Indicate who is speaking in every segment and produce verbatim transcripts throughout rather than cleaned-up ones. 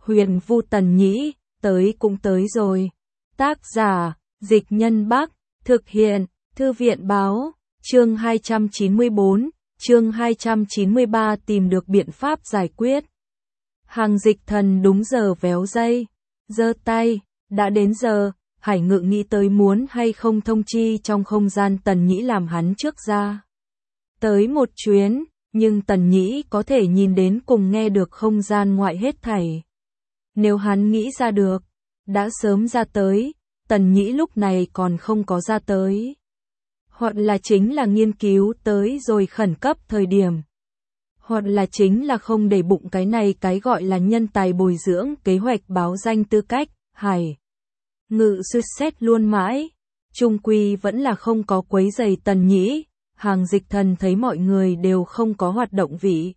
Speaker 1: Huyền Vu Tần Nhĩ, tới cũng tới rồi. Tác giả, Dịch Nhân Bắc, thực hiện, Thư viện Báo, chương hai trăm chín mươi tư, chương hai trăm chín mươi ba tìm được biện pháp giải quyết. Hàng Dịch Thần đúng giờ véo dây, giơ tay, đã đến giờ, Hải Ngự nghĩ tới muốn hay không thông chi trong không gian Tần Nhĩ làm hắn trước ra. Tới một chuyến, nhưng Tần Nhĩ có thể nhìn đến cùng nghe được không gian ngoại hết thảy. Nếu hắn nghĩ ra được, đã sớm ra tới, Tần Nhĩ lúc này còn không có ra tới. Hoặc là chính là nghiên cứu tới rồi khẩn cấp thời điểm. Hoặc là chính là không để bụng cái này cái gọi là nhân tài bồi dưỡng kế hoạch báo danh tư cách, Hải Ngự suy xét luôn mãi. Trung quy vẫn là không có quấy giày Tần Nhĩ. Hàng Dịch Thần thấy mọi người đều không có hoạt động vị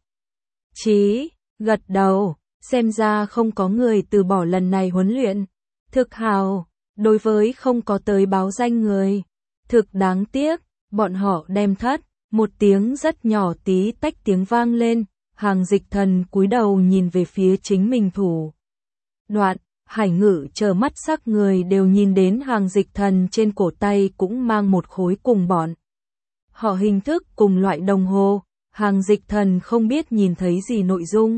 Speaker 1: trí, gật đầu, xem ra không có người từ bỏ lần này huấn luyện. Thực hào, đối với không có tới báo danh người, thực đáng tiếc, bọn họ đem thất, một tiếng rất nhỏ tí tách tiếng vang lên, Hàng Dịch Thần cúi đầu nhìn về phía chính mình thủ đoạn, Hải Ngự chờ mắt sắc người đều nhìn đến Hàng Dịch Thần trên cổ tay cũng mang một khối cùng bọn họ hình thức cùng loại đồng hồ. Hàng Dịch Thần không biết nhìn thấy gì nội dung,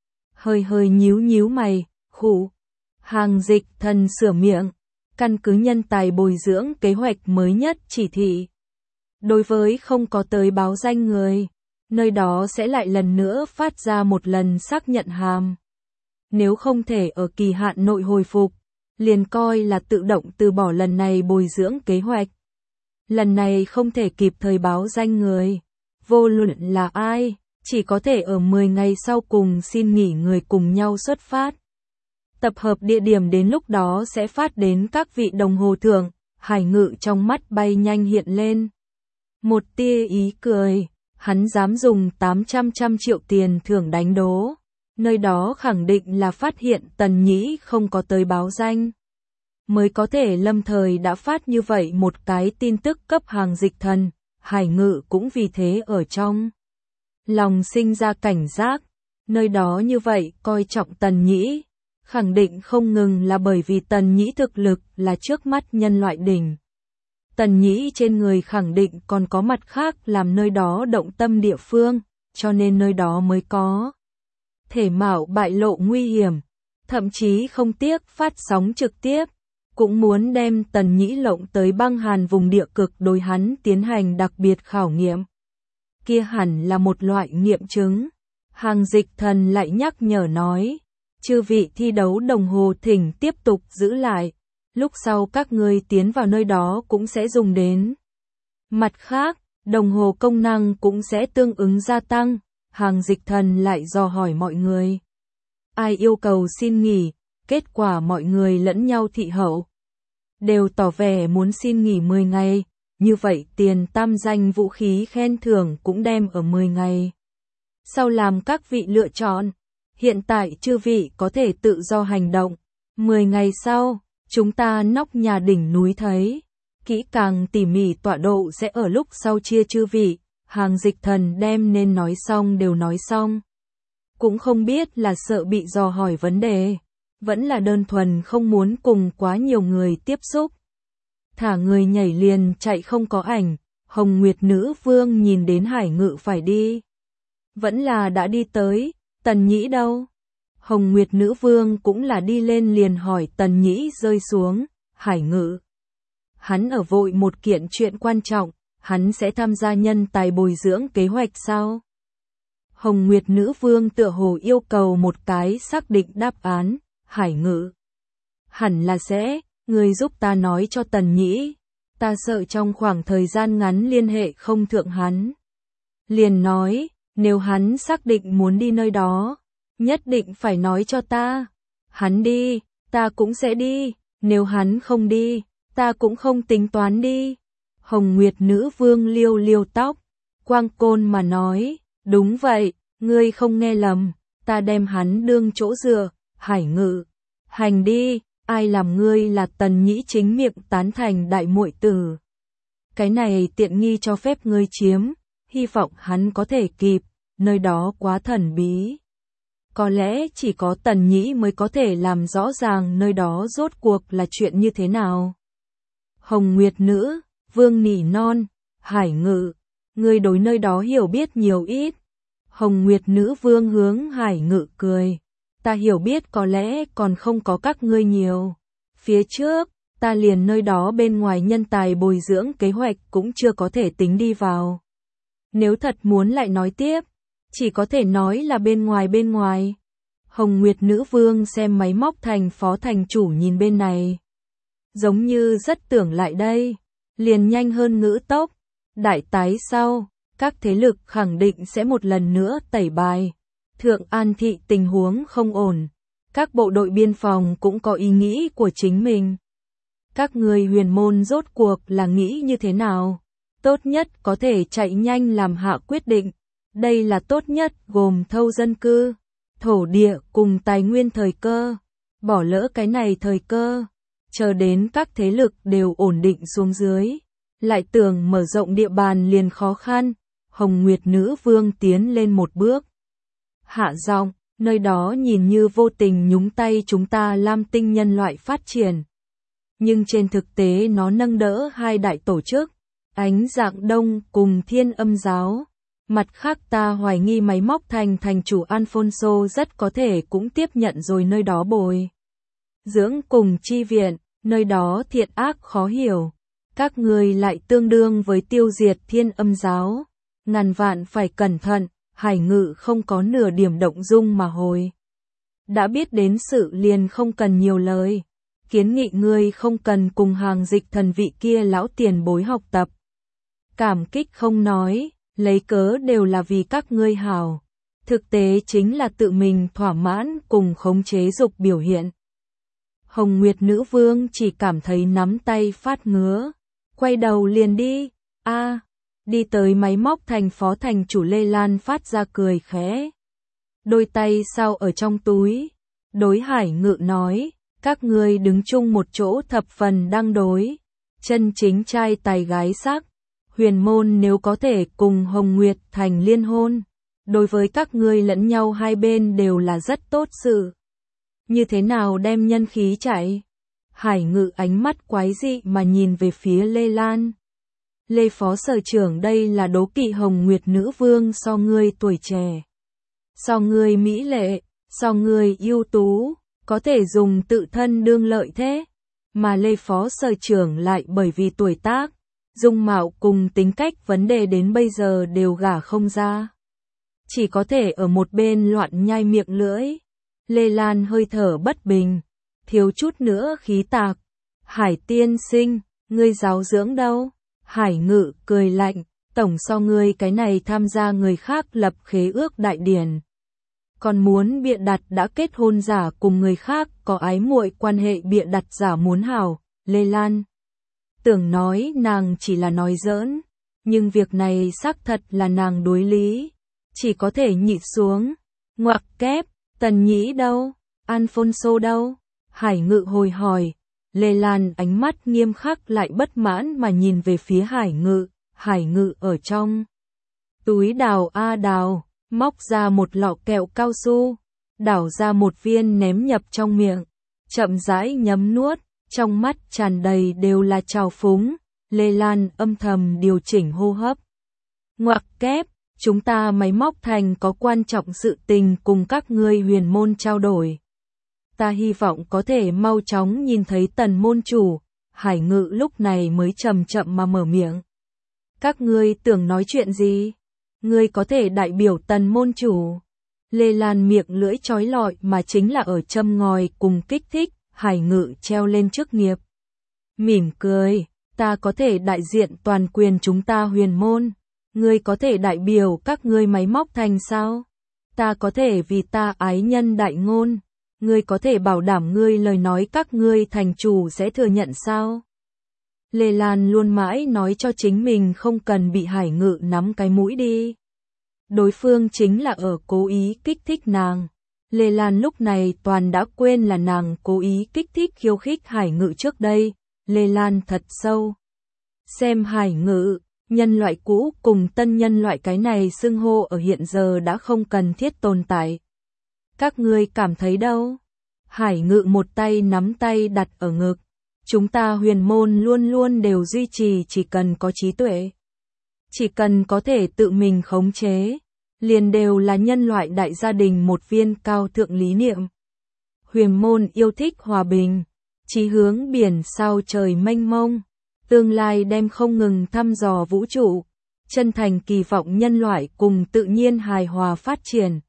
Speaker 1: hơi hơi nhíu nhíu mày, khụ. Hàng Dịch Thần sửa miệng, căn cứ nhân tài bồi dưỡng kế hoạch mới nhất chỉ thị. Đối với không có tới báo danh người, nơi đó sẽ lại lần nữa phát ra một lần xác nhận hàm. Nếu không thể ở kỳ hạn nội hồi phục, liền coi là tự động từ bỏ lần này bồi dưỡng kế hoạch. Lần này không thể kịp thời báo danh người, vô luận là ai, chỉ có thể ở mười ngày sau cùng xin nghỉ người cùng nhau xuất phát. Tập hợp địa điểm đến lúc đó sẽ phát đến các vị đồng hồ thưởng. Hải Ngự trong mắt bay nhanh hiện lên một tia ý cười, hắn dám dùng tám trăm trăm triệu tiền thưởng đánh đố, nơi đó khẳng định là phát hiện Tần Nhĩ không có tới báo danh, mới có thể lâm thời đã phát như vậy một cái tin tức cấp Hàng Dịch Thần. Hải Ngự cũng vì thế ở trong lòng sinh ra cảnh giác, nơi đó như vậy coi trọng Tần Nhĩ, khẳng định không ngừng là bởi vì Tần Nhĩ thực lực là trước mắt nhân loại đỉnh. Tần Nhĩ trên người khẳng định còn có mặt khác làm nơi đó động tâm địa phương, cho nên nơi đó mới có thể mạo bại lộ nguy hiểm, thậm chí không tiếc phát sóng trực tiếp, cũng muốn đem Tần Nhĩ lộng tới băng hàn vùng địa cực đối hắn tiến hành đặc biệt khảo nghiệm. Kia hẳn là một loại nghiệm chứng. Hàng Dịch Thần lại nhắc nhở nói, chư vị thi đấu đồng hồ thỉnh tiếp tục giữ lại, lúc sau các ngươi tiến vào nơi đó cũng sẽ dùng đến. Mặt khác, đồng hồ công năng cũng sẽ tương ứng gia tăng. Hàng Dịch Thần lại dò hỏi mọi người, ai yêu cầu xin nghỉ, kết quả mọi người lẫn nhau thị hậu, đều tỏ vẻ muốn xin nghỉ mười ngày, như vậy tiền tam danh vũ khí khen thưởng cũng đem ở mười ngày. Sau làm các vị lựa chọn, hiện tại chư vị có thể tự do hành động, mười ngày sau, chúng ta nóc nhà đỉnh núi thấy, kỹ càng tỉ mỉ tọa độ sẽ ở lúc sau chia chư vị. Hàng Dịch Thần đem nên nói xong đều nói xong, cũng không biết là sợ bị dò hỏi vấn đề, vẫn là đơn thuần không muốn cùng quá nhiều người tiếp xúc. Thả người nhảy liền chạy không có ảnh. Hồng Nguyệt Nữ Vương nhìn đến Hải Ngự phải đi, vẫn là đã đi tới. Tần Nhĩ đâu? Hồng Nguyệt Nữ Vương cũng là đi lên liền hỏi Tần Nhĩ rơi xuống. Hải Ngự, hắn ở vội một kiện chuyện quan trọng, hắn sẽ tham gia nhân tài bồi dưỡng kế hoạch sao? Hồng Nguyệt Nữ Vương tựa hồ yêu cầu một cái xác định đáp án. Hải Ngự, hẳn là sẽ, người giúp ta nói cho Tần Nhĩ, ta sợ trong khoảng thời gian ngắn liên hệ không thượng hắn. Liền nói, nếu hắn xác định muốn đi nơi đó, nhất định phải nói cho ta. Hắn đi, ta cũng sẽ đi, nếu hắn không đi, ta cũng không tính toán đi. Hồng Nguyệt Nữ Vương liêu liêu tóc, quang côn mà nói, đúng vậy, ngươi không nghe lầm, ta đem hắn đương chỗ dựa. Hải Ngự, hành đi, ai làm ngươi là Tần Nhĩ chính miệng tán thành đại muội tử. Cái này tiện nghi cho phép ngươi chiếm, hy vọng hắn có thể kịp, nơi đó quá thần bí. Có lẽ chỉ có Tần Nhĩ mới có thể làm rõ ràng nơi đó rốt cuộc là chuyện như thế nào. Hồng Nguyệt Nữ, Vương nỉ non, Hải Ngự, ngươi đối nơi đó hiểu biết nhiều ít. Hồng Nguyệt Nữ Vương hướng Hải Ngự cười. Ta hiểu biết có lẽ còn không có các ngươi nhiều. Phía trước, ta liền nơi đó bên ngoài nhân tài bồi dưỡng kế hoạch cũng chưa có thể tính đi vào. Nếu thật muốn lại nói tiếp, chỉ có thể nói là bên ngoài bên ngoài. Hồng Nguyệt Nữ Vương xem máy móc thành phó thành chủ nhìn bên này. Giống như rất tưởng lại đây, liền nhanh hơn ngữ tốc. Đại tái sau, các thế lực khẳng định sẽ một lần nữa tẩy bài. Thượng An Thị tình huống không ổn, các bộ đội biên phòng cũng có ý nghĩ của chính mình. Các người huyền môn rốt cuộc là nghĩ như thế nào? Tốt nhất có thể chạy nhanh làm hạ quyết định. Đây là tốt nhất gồm thâu dân cư, thổ địa cùng tài nguyên thời cơ. Bỏ lỡ cái này thời cơ, chờ đến các thế lực đều ổn định xuống dưới. Lại tưởng mở rộng địa bàn liền khó khăn. Hồng Nguyệt Nữ Vương tiến lên một bước. Hạ giọng, nơi đó nhìn như vô tình nhúng tay chúng ta Lam Tinh nhân loại phát triển. Nhưng trên thực tế nó nâng đỡ hai đại tổ chức, Ánh Dạng Đông cùng Thiên Âm Giáo. Mặt khác ta hoài nghi máy móc thành thành chủ Alfonso rất có thể cũng tiếp nhận rồi nơi đó bồi dưỡng cùng chi viện, nơi đó thiện ác khó hiểu. Các người lại tương đương với tiêu diệt Thiên Âm Giáo. Ngàn vạn phải cẩn thận. Hải Ngự không có nửa điểm động dung mà hồi. Đã biết đến sự liền không cần nhiều lời. Kiến nghị ngươi không cần cùng hàng dịch thần vị kia lão tiền bối học tập. Cảm kích không nói, lấy cớ đều là vì các ngươi hảo. Thực tế chính là tự mình thỏa mãn cùng khống chế dục biểu hiện. Hồng Nguyệt Nữ Vương chỉ cảm thấy nắm tay phát ngứa. Quay đầu liền đi, a à, đi tới máy móc thành phó thành chủ Lê Lan phát ra cười khẽ. Đôi tay sau ở trong túi, đối Hải Ngự nói, các ngươi đứng chung một chỗ thập phần đang đối. Chân chính trai tài gái sắc, huyền môn nếu có thể cùng Hồng Nguyệt thành liên hôn, đối với các ngươi lẫn nhau hai bên đều là rất tốt sự. Như thế nào đem nhân khí chạy? Hải Ngự ánh mắt quái dị mà nhìn về phía Lê Lan. Lê Phó Sở Trưởng đây là đố kỵ Hồng Nguyệt Nữ Vương so ngươi tuổi trẻ, so ngươi mỹ lệ, so ngươi ưu tú, có thể dùng tự thân đương lợi thế. Mà Lê Phó Sở Trưởng lại bởi vì tuổi tác, dung mạo cùng tính cách vấn đề đến bây giờ đều gả không ra. Chỉ có thể ở một bên loạn nhai miệng lưỡi. Lê Lan hơi thở bất bình, thiếu chút nữa khí tạc. Hải tiên sinh, ngươi giáo dưỡng đâu? Hải Ngự cười lạnh, tổng so ngươi cái này tham gia người khác lập khế ước đại điển. Còn muốn bịa đặt đã kết hôn giả cùng người khác có ái muội quan hệ bịa đặt giả muốn hảo. Lê Lan tưởng nói nàng chỉ là nói giỡn, nhưng việc này xác thật là nàng đối lý. Chỉ có thể nhịn xuống. Ngoặc kép, Tần Nhĩ đâu? Alfonso đâu? Hải Ngự hồi hỏi. Lê Lan ánh mắt nghiêm khắc lại bất mãn mà nhìn về phía Hải Ngự. Hải Ngự ở trong túi đào a đào, móc ra một lọ kẹo cao su, đảo ra một viên ném nhập trong miệng, chậm rãi nhấm nuốt, trong mắt tràn đầy đều là trào phúng. Lê Lan âm thầm điều chỉnh hô hấp. Ngoặc kép, chúng ta máy móc thành có quan trọng sự tình cùng các ngươi huyền môn trao đổi. Ta hy vọng có thể mau chóng nhìn thấy Tần môn chủ. Hải Ngự lúc này mới chậm chậm mà mở miệng. Các ngươi tưởng nói chuyện gì? Ngươi có thể đại biểu Tần môn chủ. Lê Lan miệng lưỡi chói lọi mà chính là ở châm ngòi cùng kích thích. Hải Ngự treo lên chức nghiệp. Mỉm cười, ta có thể đại diện toàn quyền chúng ta huyền môn. Ngươi có thể đại biểu các ngươi máy móc thành sao? Ta có thể vì ta ái nhân đại ngôn. Ngươi có thể bảo đảm ngươi lời nói các ngươi thành chủ sẽ thừa nhận sao? Lê Lan luôn mãi nói cho chính mình không cần bị Hải Ngự nắm cái mũi đi. Đối phương chính là ở cố ý kích thích nàng. Lê Lan lúc này toàn đã quên là nàng cố ý kích thích khiêu khích Hải Ngự trước đây. Lê Lan thật sâu xem Hải Ngự, nhân loại cũ cùng tân nhân loại cái này xưng hô ở hiện giờ đã không cần thiết tồn tại. Các ngươi cảm thấy đâu? Hải Ngự một tay nắm tay đặt ở ngực. Chúng ta huyền môn luôn luôn đều duy trì chỉ cần có trí tuệ. Chỉ cần có thể tự mình khống chế. Liền đều là nhân loại đại gia đình một viên cao thượng lý niệm. Huyền môn yêu thích hòa bình. Chí hướng biển sao trời mênh mông. Tương lai đem không ngừng thăm dò vũ trụ. Chân thành kỳ vọng nhân loại cùng tự nhiên hài hòa phát triển.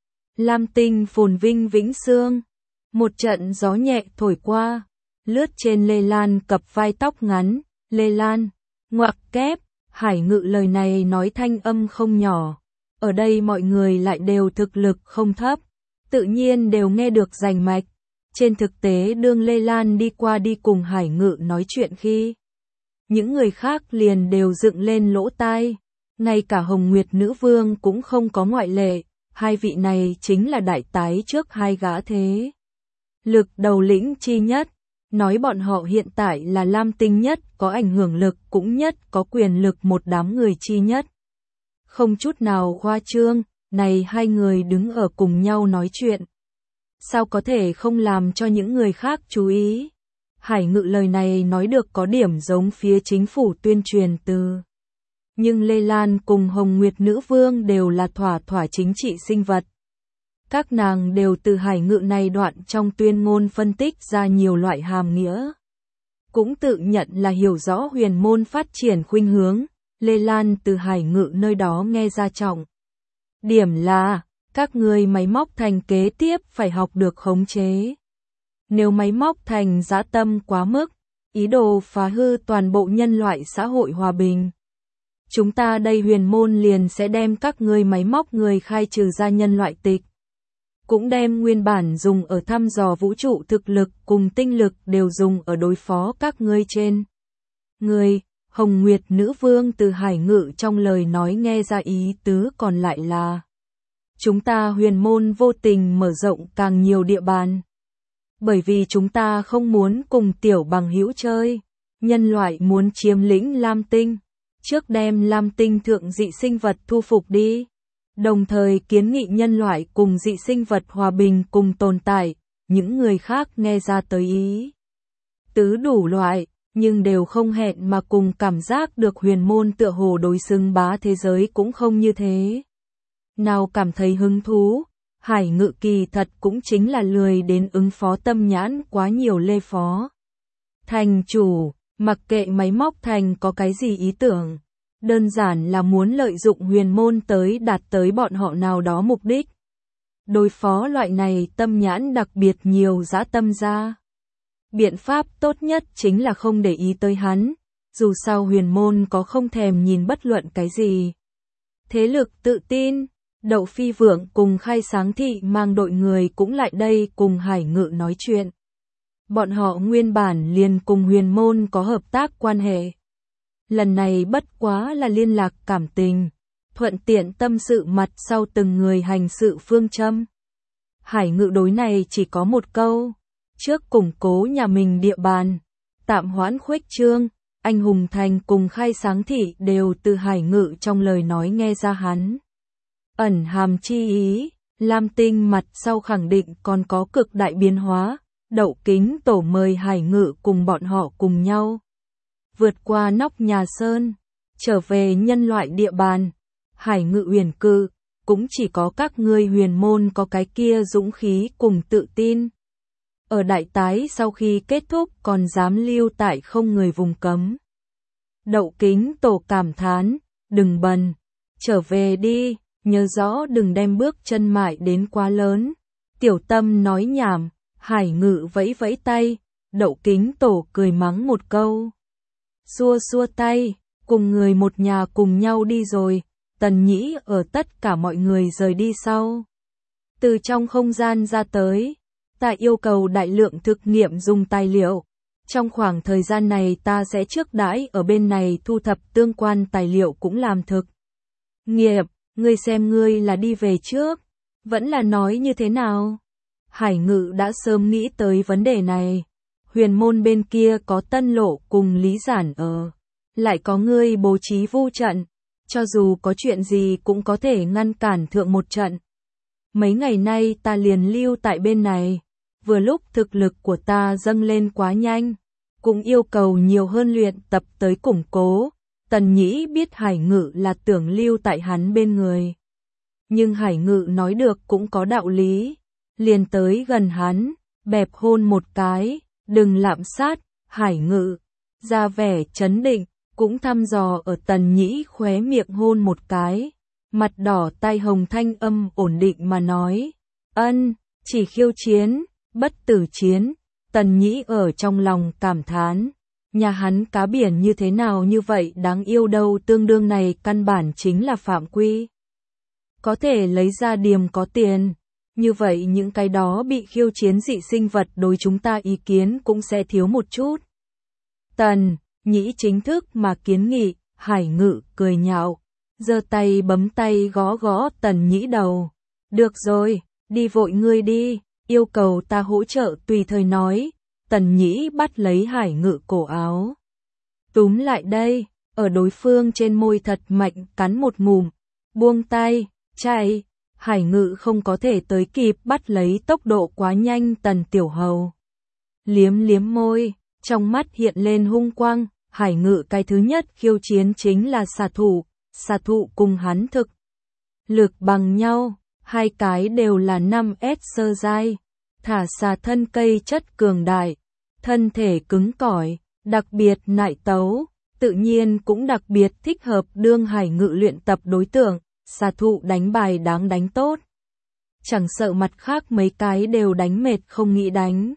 Speaker 1: Lam tinh phồn vinh vĩnh sương. Một trận gió nhẹ thổi qua. Lướt trên Lê Lan cặp vai tóc ngắn. Lê Lan. Ngoặc kép. Hải Ngự lời này nói thanh âm không nhỏ. Ở đây mọi người lại đều thực lực không thấp. Tự nhiên đều nghe được rành mạch. Trên thực tế đương Lê Lan đi qua đi cùng Hải Ngự nói chuyện khi. Những người khác liền đều dựng lên lỗ tai. Ngay cả Hồng Nguyệt Nữ Vương cũng không có ngoại lệ. Hai vị này chính là đại tái trước hai gã thế. Lực đầu lĩnh chi nhất. Nói bọn họ hiện tại là Lam tinh nhất có ảnh hưởng lực cũng nhất có quyền lực một đám người chi nhất. Không chút nào khoa trương, này hai người đứng ở cùng nhau nói chuyện. Sao có thể không làm cho những người khác chú ý? Hải Ngự lời này nói được có điểm giống phía chính phủ tuyên truyền từ. Nhưng Lê Lan cùng Hồng Nguyệt Nữ Vương đều là thỏa thỏa chính trị sinh vật. Các nàng đều từ Hải Ngự này đoạn trong tuyên ngôn phân tích ra nhiều loại hàm nghĩa. Cũng tự nhận là hiểu rõ huyền môn phát triển khuynh hướng. Lê Lan từ Hải Ngự nơi đó nghe ra trọng. Điểm là, các người máy móc thành kế tiếp phải học được khống chế. Nếu máy móc thành dã tâm quá mức, ý đồ phá hư toàn bộ nhân loại xã hội hòa bình. Chúng ta đây huyền môn liền sẽ đem các người máy móc người khai trừ ra nhân loại tịch. Cũng đem nguyên bản dùng ở thăm dò vũ trụ thực lực cùng tinh lực đều dùng ở đối phó các ngươi trên. Người, Hồng Nguyệt Nữ Vương từ Hải Ngự trong lời nói nghe ra ý tứ còn lại là. Chúng ta huyền môn vô tình mở rộng càng nhiều địa bàn. Bởi vì chúng ta không muốn cùng tiểu bằng hữu chơi. Nhân loại muốn chiếm lĩnh Lam Tinh. Trước đem Lam Tinh thượng dị sinh vật thu phục đi. Đồng thời kiến nghị nhân loại cùng dị sinh vật hòa bình cùng tồn tại. Những người khác nghe ra tới ý tứ đủ loại, nhưng đều không hẹn mà cùng cảm giác được huyền môn tựa hồ đối xứng bá thế giới cũng không như thế. Nào cảm thấy hứng thú, Hải Ngự kỳ thật cũng chính là lười đến ứng phó tâm nhãn quá nhiều lê phó. Thành chủ, mặc kệ máy móc thành có cái gì ý tưởng, đơn giản là muốn lợi dụng huyền môn tới đạt tới bọn họ nào đó mục đích. Đối phó loại này tâm nhãn đặc biệt nhiều dã tâm ra. Biện pháp tốt nhất chính là không để ý tới hắn, dù sao huyền môn có không thèm nhìn bất luận cái gì. Thế lực tự tin, Đậu Phi Vượng cùng Khai Sáng Thị mang đội người cũng lại đây cùng Hải Ngự nói chuyện. Bọn họ nguyên bản liền cùng huyền môn có hợp tác quan hệ. Lần này bất quá là liên lạc cảm tình, thuận tiện tâm sự mặt sau từng người hành sự phương châm. Hải Ngự đối này chỉ có một câu, trước củng cố nhà mình địa bàn, tạm hoãn khuếch trương, anh hùng thành cùng Khai Sáng Thị đều từ Hải Ngự trong lời nói nghe ra hắn. Ẩn hàm chi ý, Lam Tinh mặt sau khẳng định còn có cực đại biến hóa, Đậu Kính Tổ mời Hải Ngự cùng bọn họ cùng nhau. Vượt qua nóc nhà sơn, trở về nhân loại địa bàn, Hải Ngự huyền cự, cũng chỉ có các ngươi huyền môn có cái kia dũng khí cùng tự tin. Ở đại tái sau khi kết thúc còn dám lưu tại không người vùng cấm. Đậu Kính Tổ cảm thán, đừng bần, trở về đi, nhớ rõ đừng đem bước chân mại đến quá lớn. Tiểu Tâm nói nhảm, Hải Ngự vẫy vẫy tay, Đậu Kính Tổ cười mắng một câu. Xua xua tay, cùng người một nhà cùng nhau đi rồi, Tần Nhĩ ở tất cả mọi người rời đi sau. Từ trong không gian ra tới, ta yêu cầu đại lượng thực nghiệm dùng tài liệu. Trong khoảng thời gian này ta sẽ trước đãi ở bên này thu thập tương quan tài liệu cũng làm thực nghiệp, ngươi xem ngươi là đi về trước, vẫn là nói như thế nào? Hải Ngự đã sớm nghĩ tới vấn đề này. Huyền môn bên kia có Tân Lộ cùng Lý Giản ở, lại có ngươi bố trí vu trận, cho dù có chuyện gì cũng có thể ngăn cản thượng một trận. Mấy ngày nay ta liền lưu tại bên này, vừa lúc thực lực của ta dâng lên quá nhanh, cũng yêu cầu nhiều hơn luyện tập tới củng cố. Tần Nhĩ biết Hải Ngự là tưởng lưu tại hắn bên người. Nhưng Hải Ngự nói được cũng có đạo lý, liền tới gần hắn, bẹp hôn một cái, đừng lạm sát. Hải Ngự ra vẻ chấn định, cũng thăm dò ở Tần Nhĩ khóe miệng hôn một cái, mặt đỏ tai hồng, thanh âm ổn định mà nói, ân, chỉ khiêu chiến, bất tử chiến. Tần Nhĩ ở trong lòng cảm thán, nhà hắn cá biển như thế nào như vậy đáng yêu đâu, tương đương này căn bản chính là phạm quy. Có thể lấy ra điểm có tiền, như vậy những cái đó bị khiêu chiến dị sinh vật đối chúng ta ý kiến cũng sẽ thiếu một chút. Tần Nhĩ chính thức mà kiến nghị. Hải Ngự cười nhạo, giơ tay bấm tay gõ gõ Tần Nhĩ đầu. Được rồi, đi vội ngươi đi, yêu cầu ta hỗ trợ tùy thời nói. Tần Nhĩ bắt lấy Hải Ngự cổ áo, túm lại đây, ở đối phương trên môi thật mạnh cắn một ngụm, buông tay, chạy. Hải Ngự không có thể tới kịp bắt lấy, tốc độ quá nhanh. Tần Tiểu Hầu liếm liếm môi, trong mắt hiện lên hung quang. Hải Ngự cái thứ nhất khiêu chiến chính là xà thủ, xà thủ cùng hắn thực lực bằng nhau, hai cái đều là năm S sơ giai. Thả xà thân cây chất cường đại, thân thể cứng cỏi, đặc biệt nại tấu, tự nhiên cũng đặc biệt thích hợp đương Hải Ngự luyện tập đối tượng. Xà thụ đánh bài đáng đánh tốt, chẳng sợ mặt khác mấy cái đều đánh mệt không nghĩ đánh,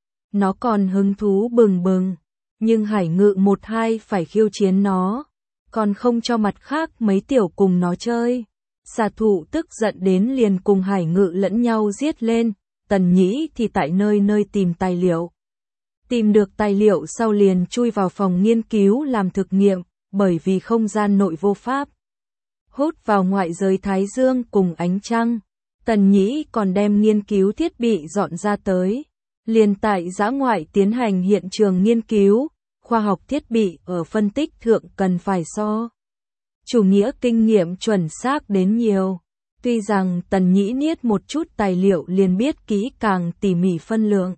Speaker 1: nó còn hứng thú bừng bừng. Nhưng Hải Ngự một hai phải khiêu chiến nó, còn không cho mặt khác mấy tiểu cùng nó chơi. Xà thụ tức giận đến liền cùng Hải Ngự lẫn nhau giết lên. Tần Nhĩ thì tại nơi nơi tìm tài liệu. Tìm được tài liệu sau liền chui vào phòng nghiên cứu làm thực nghiệm, bởi vì không gian nội vô pháp hút vào ngoại giới thái dương cùng ánh trăng. Tần Nhĩ còn đem nghiên cứu thiết bị dọn ra tới, liền tại dã ngoại tiến hành hiện trường nghiên cứu. Khoa học thiết bị ở phân tích thượng cần phải so chủ nghĩa kinh nghiệm chuẩn xác đến nhiều. Tuy rằng Tần Nhĩ niết một chút tài liệu liền biết kỹ càng tỉ mỉ phân lượng,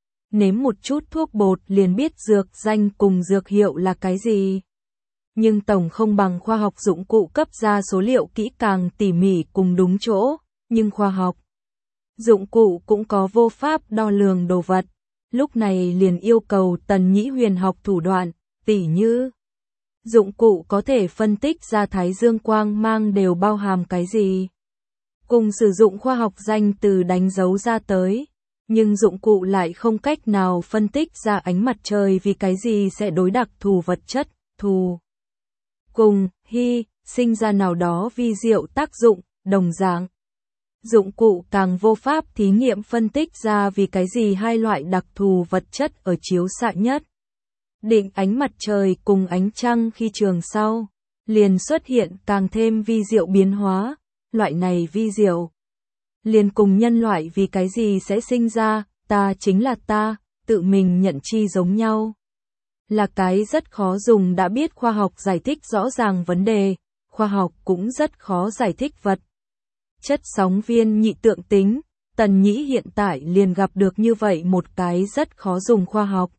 Speaker 1: nếm một chút thuốc bột liền biết dược danh cùng dược hiệu là cái gì, nhưng tổng không bằng khoa học dụng cụ cấp ra số liệu kỹ càng tỉ mỉ cùng đúng chỗ. Nhưng khoa học dụng cụ cũng có vô pháp đo lường đồ vật, lúc này liền yêu cầu Tần Nhĩ huyền học thủ đoạn, tỉ như dụng cụ có thể phân tích ra thái dương quang mang đều bao hàm cái gì, cùng sử dụng khoa học danh từ đánh dấu ra tới, nhưng dụng cụ lại không cách nào phân tích ra ánh mặt trời vì cái gì sẽ đối đặc thù vật chất, thù cùng hy sinh ra nào đó vi diệu tác dụng. Đồng dạng, dụng cụ càng vô pháp thí nghiệm phân tích ra vì cái gì hai loại đặc thù vật chất ở chiếu xạ nhất định ánh mặt trời cùng ánh trăng khi trường sau, liền xuất hiện càng thêm vi diệu biến hóa. Loại này vi diệu liền cùng nhân loại vì cái gì sẽ sinh ra ta chính là ta, tự mình nhận chi giống nhau. Là cái rất khó dùng đã biết khoa học giải thích rõ ràng vấn đề, khoa học cũng rất khó giải thích vật chất sóng viên nhị tượng tính. Tần Nhĩ hiện tại liền gặp được như vậy một cái rất khó dùng khoa học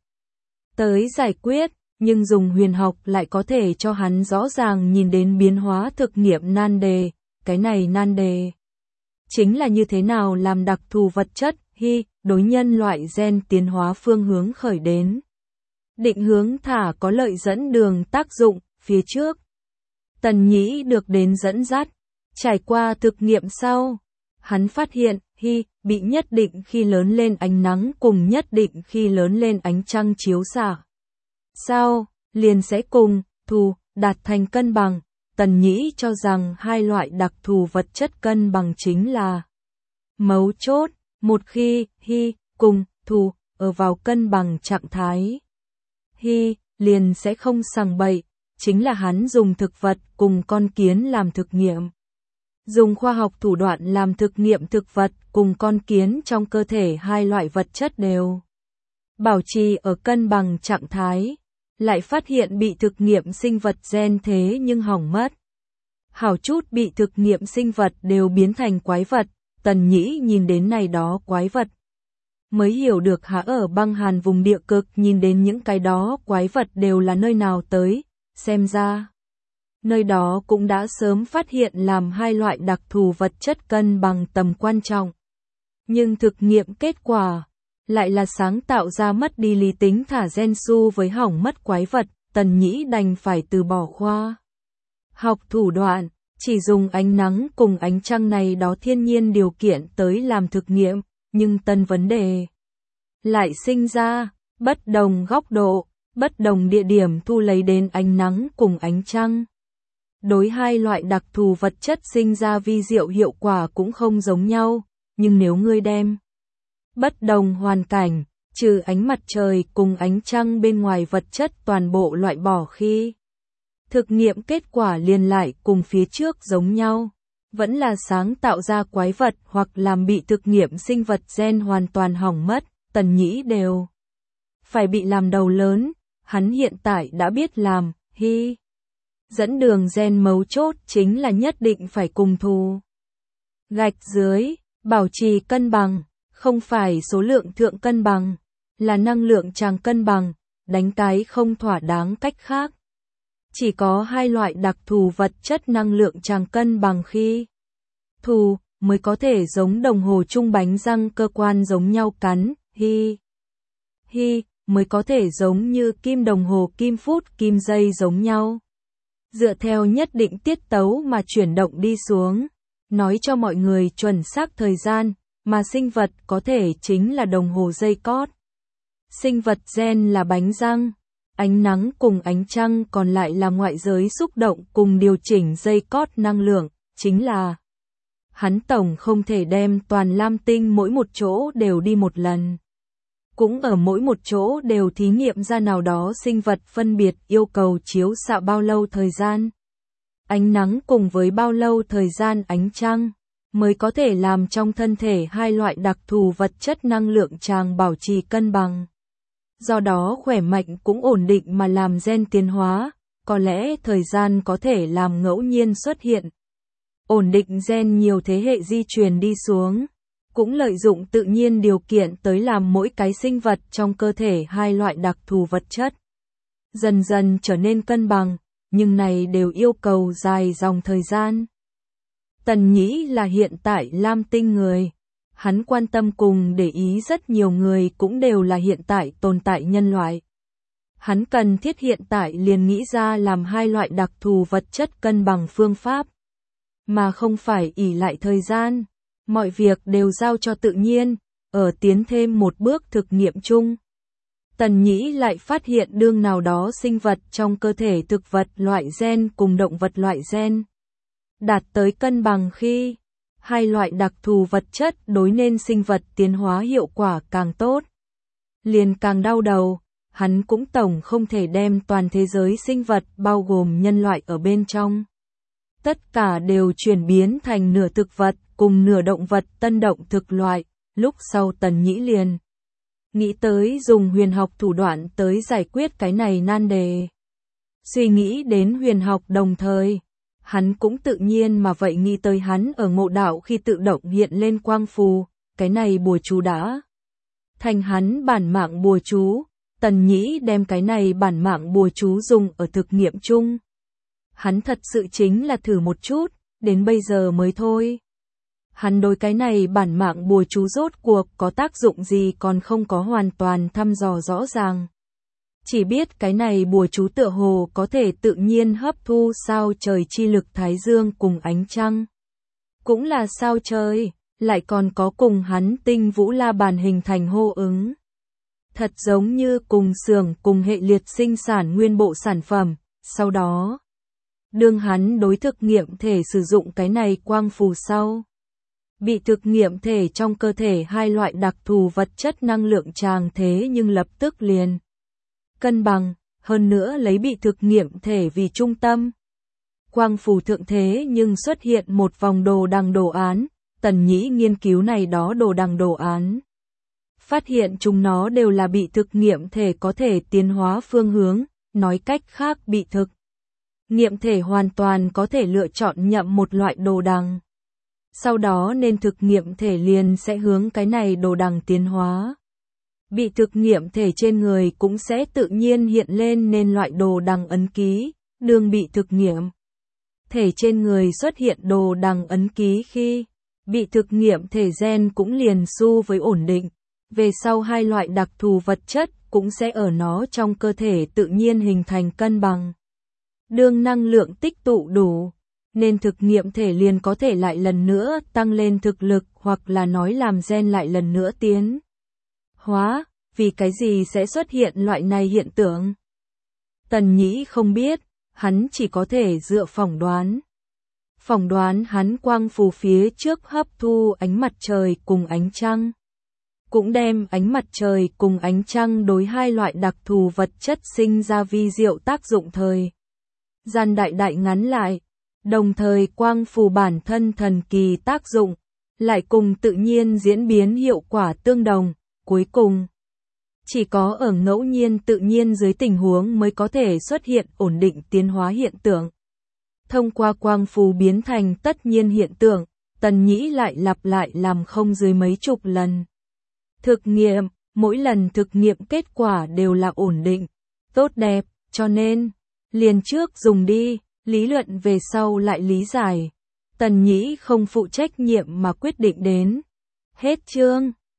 Speaker 1: tới giải quyết, nhưng dùng huyền học lại có thể cho hắn rõ ràng nhìn đến biến hóa thực nghiệm nan đề. Cái này nan đề chính là như thế nào làm đặc thù vật chất hy đối nhân loại gen tiến hóa phương hướng khởi đến định hướng thả có lợi dẫn đường tác dụng phía trước. Tần Nhĩ được đến dẫn dắt, trải qua thực nghiệm sau, hắn phát hiện hy bị nhất định khi lớn lên ánh nắng cùng nhất định khi lớn lên ánh trăng chiếu xạ sau, liền sẽ cùng thù đạt thành cân bằng. Tần Nhĩ cho rằng hai loại đặc thù vật chất cân bằng chính là mấu chốt. Một khi hy cùng thù ở vào cân bằng trạng thái, hy liền sẽ không sằng bậy. Chính là hắn dùng thực vật cùng con kiến làm thực nghiệm, dùng khoa học thủ đoạn làm thực nghiệm thực vật cùng con kiến trong cơ thể hai loại vật chất đều bảo trì ở cân bằng trạng thái, lại phát hiện bị thực nghiệm sinh vật gen thế nhưng hỏng mất. Hảo chút bị thực nghiệm sinh vật đều biến thành quái vật, Tần Nhĩ nhìn đến này đó quái vật. Mới hiểu được há ở băng hàn vùng địa cực nhìn đến những cái đó quái vật đều là nơi nào tới, xem ra. Nơi đó cũng đã sớm phát hiện làm hai loại đặc thù vật chất cân bằng tầm quan trọng. Nhưng thực nghiệm kết quả lại là sáng tạo ra mất đi lý tính thả gen su với hỏng mất quái vật, Tần Nhĩ đành phải từ bỏ khoa học thủ đoạn, chỉ dùng ánh nắng cùng ánh trăng này đó thiên nhiên điều kiện tới làm thực nghiệm, nhưng tân vấn đề lại sinh ra, bất đồng góc độ, bất đồng địa điểm thu lấy đến ánh nắng cùng ánh trăng. Đối hai loại đặc thù vật chất sinh ra vi diệu hiệu quả cũng không giống nhau, nhưng nếu ngươi đem bất đồng hoàn cảnh, trừ ánh mặt trời cùng ánh trăng bên ngoài vật chất toàn bộ loại bỏ khi thực nghiệm kết quả liền lại cùng phía trước giống nhau, vẫn là sáng tạo ra quái vật hoặc làm bị thực nghiệm sinh vật gen hoàn toàn hỏng mất, Tần Nhĩ đều phải bị làm đầu lớn, hắn hiện tại đã biết làm, hi. Dẫn đường gen mấu chốt chính là nhất định phải cùng thù. Gạch dưới, bảo trì cân bằng, không phải số lượng thượng cân bằng, là năng lượng tràng cân bằng, đánh cái không thỏa đáng cách khác. Chỉ có hai loại đặc thù vật chất năng lượng tràng cân bằng khi thù mới có thể giống đồng hồ chung bánh răng cơ quan giống nhau cắn, hi. Hi, mới có thể giống như kim đồng hồ kim phút kim giây giống nhau. Dựa theo nhất định tiết tấu mà chuyển động đi xuống, nói cho mọi người chuẩn xác thời gian, mà sinh vật có thể chính là đồng hồ giây cót. Sinh vật gen là bánh răng, ánh nắng cùng ánh trăng còn lại là ngoại giới xúc động cùng điều chỉnh dây cót năng lượng, chính là hắn tổng không thể đem toàn lam tinh mỗi một chỗ đều đi một lần. Cũng ở mỗi một chỗ đều thí nghiệm ra nào đó sinh vật phân biệt yêu cầu chiếu xạ bao lâu thời gian ánh nắng cùng với bao lâu thời gian ánh trăng, mới có thể làm trong thân thể hai loại đặc thù vật chất năng lượng tràng bảo trì cân bằng. Do đó khỏe mạnh cũng ổn định mà làm gen tiến hóa, có lẽ thời gian có thể làm ngẫu nhiên xuất hiện. Ổn định gen nhiều thế hệ di truyền đi xuống, cũng lợi dụng tự nhiên điều kiện tới làm mỗi cái sinh vật trong cơ thể hai loại đặc thù vật chất. Dần dần trở nên cân bằng, nhưng này đều yêu cầu dài dòng thời gian. Tần Nhĩ là hiện tại lam tinh người. Hắn quan tâm cùng để ý rất nhiều người cũng đều là hiện tại tồn tại nhân loại. Hắn cần thiết hiện tại liền nghĩ ra làm hai loại đặc thù vật chất cân bằng phương pháp, mà không phải ỷ lại thời gian. Mọi việc đều giao cho tự nhiên, ở tiến thêm một bước thực nghiệm chung. Tần Nhĩ lại phát hiện đương nào đó sinh vật trong cơ thể thực vật loại gen cùng động vật loại gen đạt tới cân bằng khi hai loại đặc thù vật chất đối nên sinh vật tiến hóa hiệu quả càng tốt, liền càng đau đầu. Hắn cũng tổng không thể đem toàn thế giới sinh vật bao gồm nhân loại ở bên trong. Tất cả đều chuyển biến thành nửa thực vật cùng nửa động vật tân động thực loại, lúc sau Tần Nhĩ liền nghĩ tới dùng huyền học thủ đoạn tới giải quyết cái này nan đề. Suy nghĩ đến huyền học đồng thời, hắn cũng tự nhiên mà vậy nghĩ tới hắn ở ngộ đạo khi tự động hiện lên quang phù, cái này bùa chú đã thành hắn bản mạng bùa chú. Tần Nhĩ đem cái này bản mạng bùa chú dùng ở thực nghiệm chung. Hắn thật sự chính là thử một chút, đến bây giờ mới thôi. Hắn đối cái này bản mạng bùa chú rốt cuộc có tác dụng gì còn không có hoàn toàn thăm dò rõ ràng. Chỉ biết cái này bùa chú tựa hồ có thể tự nhiên hấp thu sao trời chi lực thái dương cùng ánh trăng. Cũng là sao trời, lại còn có cùng hắn tinh vũ la bàn hình thành hô ứng. Thật giống như cùng xưởng cùng hệ liệt sinh sản nguyên bộ sản phẩm, sau đó đương hắn đối thực nghiệm thể sử dụng cái này quang phù sau. Bị thực nghiệm thể trong cơ thể hai loại đặc thù vật chất năng lượng tràng thế nhưng lập tức liền cân bằng, hơn nữa lấy bị thực nghiệm thể vì trung tâm. Quang phù thượng thế nhưng xuất hiện một vòng đồ đằng đồ án, Tần Nhĩ nghiên cứu này đó đồ đằng đồ án. Phát hiện chúng nó đều là bị thực nghiệm thể có thể tiến hóa phương hướng, nói cách khác bị thực nghiệm thể hoàn toàn có thể lựa chọn nhậm một loại đồ đằng. sau đó nên thực nghiệm thể liền sẽ hướng cái này đồ đằng tiến hóa. Bị thực nghiệm thể trên người cũng sẽ tự nhiên hiện lên nên loại đồ đằng ấn ký, đường bị thực nghiệm. Thể trên người xuất hiện đồ đằng ấn ký khi bị thực nghiệm thể gen cũng liền xu với ổn định. Về sau hai loại đặc thù vật chất cũng sẽ ở nó trong cơ thể tự nhiên hình thành cân bằng. Đương năng lượng tích tụ đủ, nên thực nghiệm thể liền có thể lại lần nữa tăng lên thực lực hoặc là nói làm gen lại lần nữa tiến hóa. Vì cái gì sẽ xuất hiện loại này hiện tượng? Tần Nhĩ không biết, hắn chỉ có thể dựa phỏng đoán. Phỏng đoán hắn quang phù phía trước hấp thu ánh mặt trời cùng ánh trăng. Cũng đem ánh mặt trời cùng ánh trăng đối hai loại đặc thù vật chất sinh ra vi diệu tác dụng thời gian đại đại ngắn lại, đồng thời quang phù bản thân thần kỳ tác dụng, lại cùng tự nhiên diễn biến hiệu quả tương đồng, cuối cùng chỉ có ở ngẫu nhiên tự nhiên dưới tình huống mới có thể xuất hiện ổn định tiến hóa hiện tượng. Thông qua quang phù biến thành tất nhiên hiện tượng, Tần Nhĩ lại lặp lại làm không dưới mấy chục lần. Thực nghiệm, mỗi lần thực nghiệm kết quả đều là ổn định, tốt đẹp, cho nên, liền trước dùng đi, lý luận về sau lại lý giải. Tần Nhĩ không phụ trách nhiệm mà quyết định đến. Hết chương.